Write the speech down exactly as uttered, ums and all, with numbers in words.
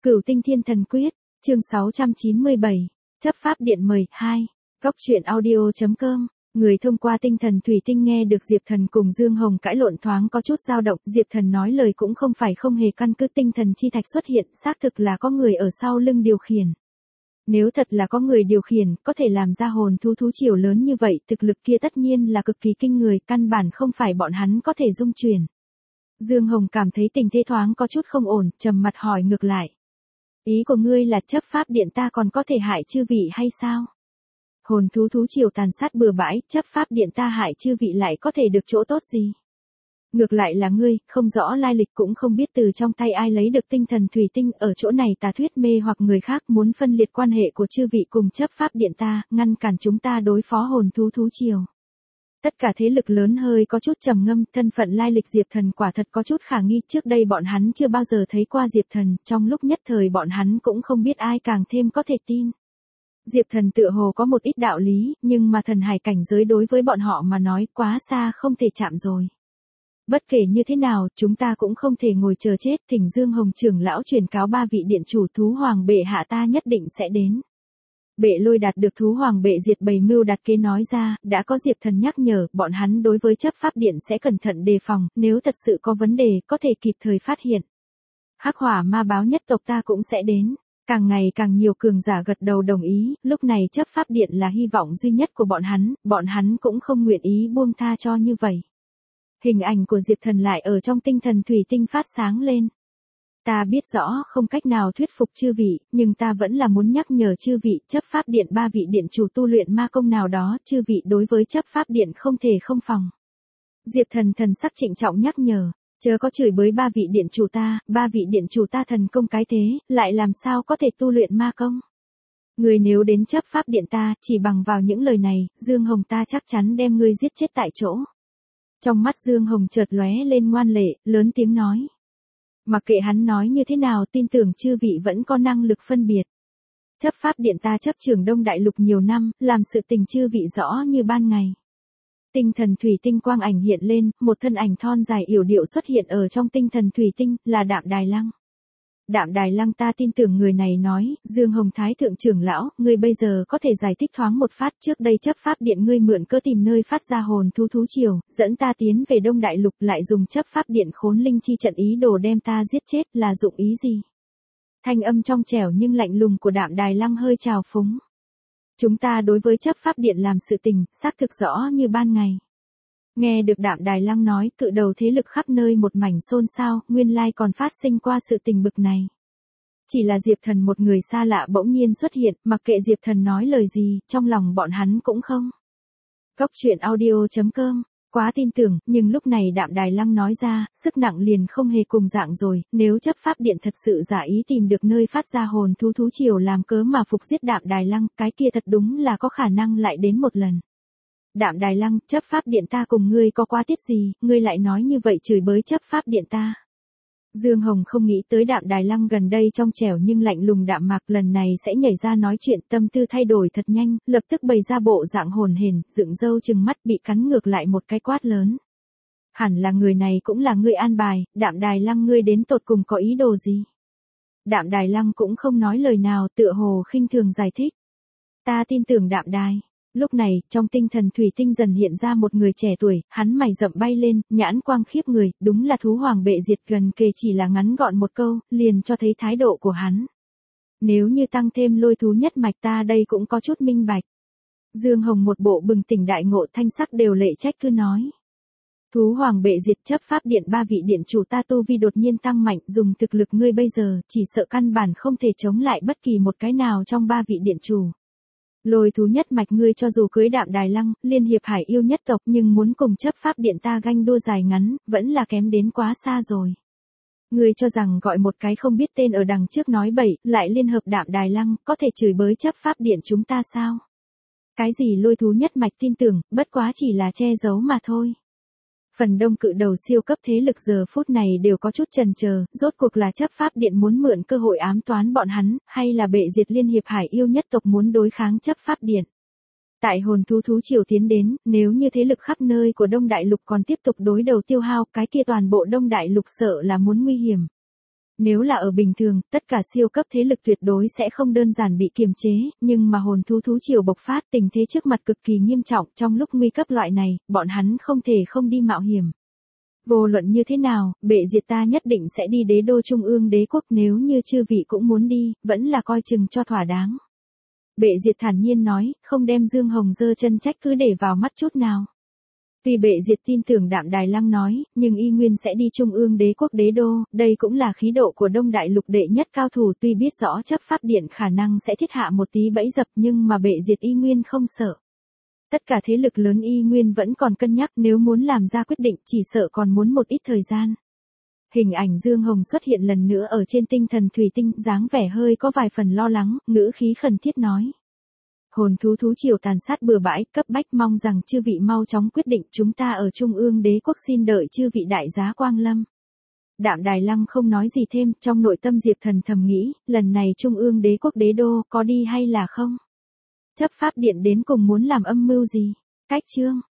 Cửu Tinh Thiên Thần Quyết, chương sáu trăm chín mươi bảy, chấp pháp điện mời, hai, góc truyện audio chấm com. Người thông qua tinh thần thủy tinh nghe được Diệp Thần cùng Dương Hồng cãi lộn thoáng có chút dao động, Diệp Thần nói lời cũng không phải không hề căn cứ, tinh thần chi thạch xuất hiện, xác thực là có người ở sau lưng điều khiển. Nếu thật là có người điều khiển, có thể làm ra hồn thú thú triều lớn như vậy, thực lực kia tất nhiên là cực kỳ kinh người, căn bản không phải bọn hắn có thể dung chuyển. Dương Hồng cảm thấy tình thế thoáng có chút không ổn, trầm mặt hỏi ngược lại. Ý của ngươi là chấp pháp điện ta còn có thể hại chư vị hay sao? Hồn thú thú triều tàn sát bừa bãi, chấp pháp điện ta hại chư vị lại có thể được chỗ tốt gì? Ngược lại là ngươi, không rõ lai lịch cũng không biết từ trong tay ai lấy được tinh thần thủy tinh, ở chỗ này tà thuyết mê hoặc người khác, muốn phân liệt quan hệ của chư vị cùng chấp pháp điện ta, ngăn cản chúng ta đối phó hồn thú thú triều. Tất cả thế lực lớn hơi có chút trầm ngâm, thân phận lai lịch Diệp Thần quả thật có chút khả nghi, trước đây bọn hắn chưa bao giờ thấy qua Diệp Thần, trong lúc nhất thời bọn hắn cũng không biết ai càng thêm có thể tin. Diệp Thần tựa hồ có một ít đạo lý, nhưng mà thần hải cảnh giới đối với bọn họ mà nói quá xa không thể chạm rồi. Bất kể như thế nào, chúng ta cũng không thể ngồi chờ chết, thỉnh Dương Hồng trưởng lão truyền cáo ba vị điện chủ thú hoàng bệ hạ ta nhất định sẽ đến. Bệ Lôi đạt được thú hoàng bệ diệt bầy mưu đặt kế nói ra, đã có Diệp Thần nhắc nhở, bọn hắn đối với chấp pháp điện sẽ cẩn thận đề phòng, nếu thật sự có vấn đề, có thể kịp thời phát hiện. Hắc hỏa ma báo nhất tộc ta cũng sẽ đến. Càng ngày càng nhiều cường giả gật đầu đồng ý, lúc này chấp pháp điện là hy vọng duy nhất của bọn hắn, bọn hắn cũng không nguyện ý buông tha cho như vậy. Hình ảnh của Diệp Thần lại ở trong tinh thần thủy tinh phát sáng lên. Ta biết rõ không cách nào thuyết phục chư vị, nhưng ta vẫn là muốn nhắc nhở chư vị, chấp pháp điện ba vị điện chủ tu luyện ma công nào đó, chư vị đối với chấp pháp điện không thể không phòng. Diệp Thần thần sắc trịnh trọng nhắc nhở, chớ có chửi bới ba vị điện chủ ta, ba vị điện chủ ta thần công cái thế, lại làm sao có thể tu luyện ma công. Người nếu đến chấp pháp điện ta, chỉ bằng vào những lời này, Dương Hồng ta chắc chắn đem ngươi giết chết tại chỗ. Trong mắt Dương Hồng chợt lóe lên ngoan lệ, lớn tiếng nói. Mặc kệ hắn nói như thế nào, tin tưởng chư vị vẫn có năng lực phân biệt. Chấp pháp điện ta chấp trưởng Đông Đại Lục nhiều năm, làm sự tình chư vị rõ như ban ngày. Tinh thần thủy tinh quang ảnh hiện lên, một thân ảnh thon dài yểu điệu xuất hiện ở trong tinh thần thủy tinh, là Đạm Đài Lăng. Đạm Đài Lăng ta tin tưởng người này nói, Dương Hồng Thái thượng trưởng lão, ngươi bây giờ có thể giải thích thoáng một phát, trước đây chấp pháp điện ngươi mượn cơ tìm nơi phát ra hồn thú thú triều, dẫn ta tiến về Đông Đại Lục lại dùng chấp pháp điện khốn linh chi trận ý đồ đem ta giết chết là dụng ý gì? Thanh âm trong trẻo nhưng lạnh lùng của Đạm Đài Lăng hơi trào phúng. Chúng ta đối với chấp pháp điện làm sự tình, xác thực rõ như ban ngày. Nghe được Đạm Đài Lăng nói, cự đầu thế lực khắp nơi một mảnh xôn xao, nguyên lai còn phát sinh qua sự tình bực này. Chỉ là Diệp Thần một người xa lạ bỗng nhiên xuất hiện, mặc kệ Diệp Thần nói lời gì, trong lòng bọn hắn cũng không. Góc truyện audio chấm com, quá tin tưởng, nhưng lúc này Đạm Đài Lăng nói ra, sức nặng liền không hề cùng dạng rồi, nếu chấp pháp điện thật sự giả ý tìm được nơi phát ra hồn thú thú triều làm cớ mà phục giết Đạm Đài Lăng, cái kia thật đúng là có khả năng lại đến một lần. Đạm Đài Lăng, chấp pháp điện ta cùng ngươi có quá tiết gì, ngươi lại nói như vậy chửi bới chấp pháp điện ta. Dương Hồng không nghĩ tới Đạm Đài Lăng gần đây trong trẻo nhưng lạnh lùng đạm mạc lần này sẽ nhảy ra nói chuyện, tâm tư thay đổi thật nhanh, lập tức bày ra bộ dạng hồn hển, dựng râu trừng mắt bị cắn ngược lại một cái quát lớn. Hẳn là người này cũng là ngươi an bài, Đạm Đài Lăng ngươi đến tột cùng có ý đồ gì? Đạm Đài Lăng cũng không nói lời nào, tựa hồ khinh thường giải thích. Ta tin tưởng Đạm Đài. Lúc này, trong tinh thần thủy tinh dần hiện ra một người trẻ tuổi, hắn mày rậm bay lên, nhãn quang khiếp người, đúng là thú hoàng bệ diệt, gần kề chỉ là ngắn gọn một câu, liền cho thấy thái độ của hắn. Nếu như tăng thêm lôi thú nhất mạch ta đây cũng có chút minh bạch. Dương Hồng một bộ bừng tỉnh đại ngộ, thanh sắc đều lệ trách cứ nói. Thú hoàng bệ diệt, chấp pháp điện ba vị điện chủ ta tu vi đột nhiên tăng mạnh, dùng thực lực ngươi bây giờ, chỉ sợ căn bản không thể chống lại bất kỳ một cái nào trong ba vị điện chủ. Lôi thú nhất mạch ngươi cho dù cưới Đạm Đài Lăng, liên hiệp hải yêu nhất tộc, nhưng muốn cùng chấp pháp điện ta ganh đua dài ngắn, vẫn là kém đến quá xa rồi. Ngươi cho rằng gọi một cái không biết tên ở đằng trước nói bậy, lại liên hợp Đạm Đài Lăng, có thể chửi bới chấp pháp điện chúng ta sao? Cái gì lôi thú nhất mạch tin tưởng, bất quá chỉ là che giấu mà thôi. Phần đông cự đầu siêu cấp thế lực giờ phút này đều có chút chần chờ, rốt cuộc là chấp pháp điện muốn mượn cơ hội ám toán bọn hắn, hay là bệ diệt liên hiệp hải yêu nhất tộc muốn đối kháng chấp pháp điện. Tại hồn thú thú triều tiến đến, nếu như thế lực khắp nơi của Đông Đại Lục còn tiếp tục đối đầu tiêu hao, cái kia toàn bộ Đông Đại Lục sợ là muốn nguy hiểm. Nếu là ở bình thường, tất cả siêu cấp thế lực tuyệt đối sẽ không đơn giản bị kiềm chế, nhưng mà hồn thú thú triều bộc phát, tình thế trước mặt cực kỳ nghiêm trọng, trong lúc nguy cấp loại này, bọn hắn không thể không đi mạo hiểm. Vô luận như thế nào, bệ diệt ta nhất định sẽ đi đế đô trung ương đế quốc, nếu như chư vị cũng muốn đi, vẫn là coi chừng cho thỏa đáng. Bệ diệt thản nhiên nói, không đem Dương Hồng giơ chân trách cứ để vào mắt chút nào. Vì bệ diệt tin tưởng Đạm Đài Lăng nói, nhưng y nguyên sẽ đi trung ương đế quốc đế đô, đây cũng là khí độ của Đông Đại Lục đệ nhất cao thủ, tuy biết rõ chấp pháp điện khả năng sẽ thiết hạ một tí bẫy dập, nhưng mà bệ diệt y nguyên không sợ. Tất cả thế lực lớn y nguyên vẫn còn cân nhắc, nếu muốn làm ra quyết định chỉ sợ còn muốn một ít thời gian. Hình ảnh Dương Hồng xuất hiện lần nữa ở trên tinh thần thủy tinh, dáng vẻ hơi có vài phần lo lắng, ngữ khí khẩn thiết nói. Hồn thú thú triều tàn sát bừa bãi, cấp bách, mong rằng chư vị mau chóng quyết định, chúng ta ở trung ương đế quốc xin đợi chư vị đại giá quang lâm. Đạm Đài Lăng không nói gì thêm, trong nội tâm Diệp Thần thầm nghĩ, lần này trung ương đế quốc đế đô có đi hay là không? Chấp pháp điện đến cùng muốn làm âm mưu gì? Cách chương